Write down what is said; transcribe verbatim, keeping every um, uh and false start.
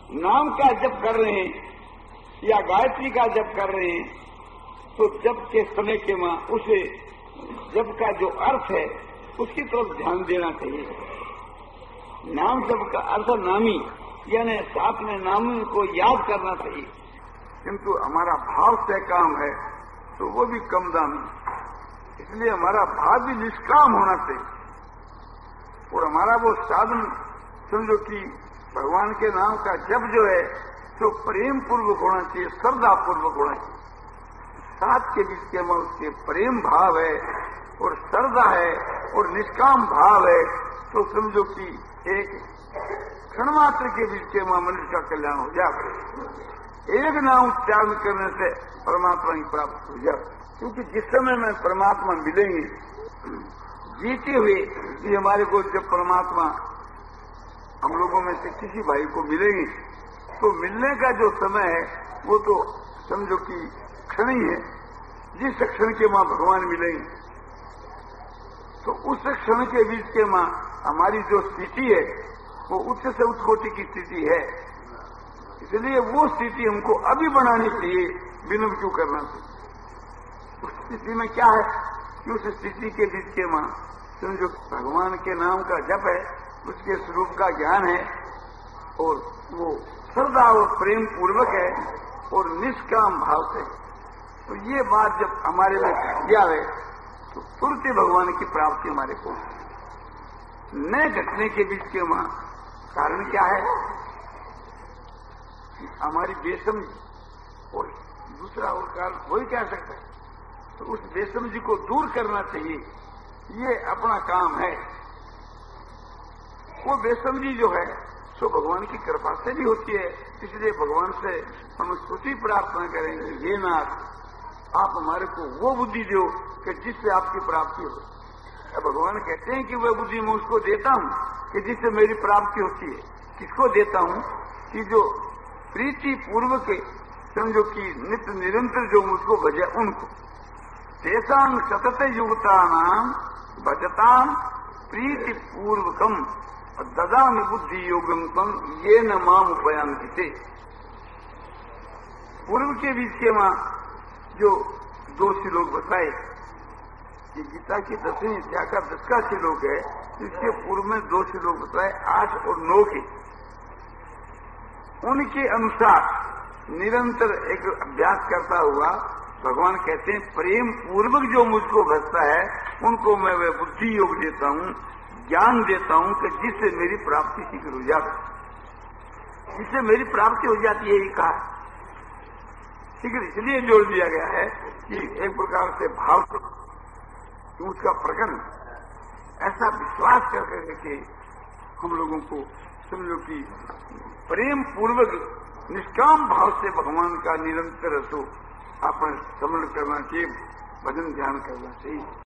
नाम का जप कर रहे हैं या गायत्री का जप कर रहे हैं, तो जप के समय के मां उसे जप का जो अर्थ है उसकी तरफ ध्यान देना चाहिए। नाम जप का अर्थ नामी, यानी साथ में नामी को याद करना चाहिए, किंतु हमारा भाव से काम है तो वो भी कम दामी। इसलिए हमारा भाव भी निष्काम होना चाहिए और हमारा वो साधन समझो कि भगवान के नाम का जप जो है तो प्रेम पूर्वक होना चाहिए, श्रद्धा पूर्वक होना चाहिए। साथ के बीच के में उसके प्रेम भाव है और श्रद्धा है और निष्काम भाव है, तो समझो कि एक क्षण मात्र के बीच के में मनुष्य का कल्याण हो जाए। एक नाम उच्चारण करने से परमात्मा की प्राप्त हो जाए, क्योंकि जिस समय में परमात्मा मिलेंगे जीते हुए कि हमारे को जब परमात्मा हम लोगों में से किसी भाई को मिलेंगे तो मिलने का जो समय है वो तो समझो कि क्षण ही है। जिस क्षण के मां भगवान मिलेंगे तो उस क्षण के बीच के मां हमारी जो स्थिति है वो उच्च से उच्च कोटि की स्थिति है। इसलिए वो स्थिति हमको अभी बनानी चाहिए, विनम्र क्यों करना चाहिए। उस स्थिति में क्या है कि उस स्थिति के बीच के मां समझो भगवान के नाम का जप है, उसके स्वरूप का ज्ञान है और वो श्रद्धा और प्रेम पूर्वक है और निष्काम भाव से। तो ये बात जब हमारे में किया है तो तुरंत भगवान की प्राप्ति हमारे को न घटने के बीच के मां कारण क्या है, हमारी बेसमझी और दूसरा और कारण हो ही क्या सकता है। तो उस बेसमझी को दूर करना चाहिए, ये अपना काम है। वो बेसमझी जो है सो भगवान की कृपा से भी होती है, इसलिए भगवान से हम स्तुति प्रार्थना करेंगे, हे नाथ आप हमारे को वो बुद्धि दो कि जिससे आपकी प्राप्ति हो। अब भगवान कहते हैं कि वह बुद्धि मैं उसको देता हूं कि जिससे मेरी प्राप्ति होती है। किसको देता हूं कि जो प्रीति पूर्वक समझो कि नित्य निरंतर जो मुझको भजे उनको। तेसांग सतत युगता नाम भजताम प्रीति पूर्वकम ददामि बुद्धि योगम तम ये न माम उपयांति। पूर्व के बीच के मां जो दो श्लोक बताए, ये गीता की दसवीं अध्याय का दस का श्लोक है, इसके पूर्व में दो श्लोक बताए आठ और नौ के। उनके अनुसार निरंतर एक अभ्यास करता हुआ भगवान कहते हैं प्रेम पूर्वक जो मुझको भजता है उनको मैं वह बुद्धि योग देता हूं, ज्ञान देता हूं कि जिससे मेरी प्राप्ति शीघ्र हो जाती, जिससे मेरी प्राप्ति हो जाती है। ये कहा शीघ्र इसलिए जोड़ दिया गया है कि एक प्रकार से भाव से उसका प्रकरण ऐसा विश्वास करके कि हम लोगों को समझो कि प्रेम पूर्वक निष्काम भाव से भगवान का निरंतर तो अपन स्मरण करना चाहिए, भजन ध्यान करना चाहिए।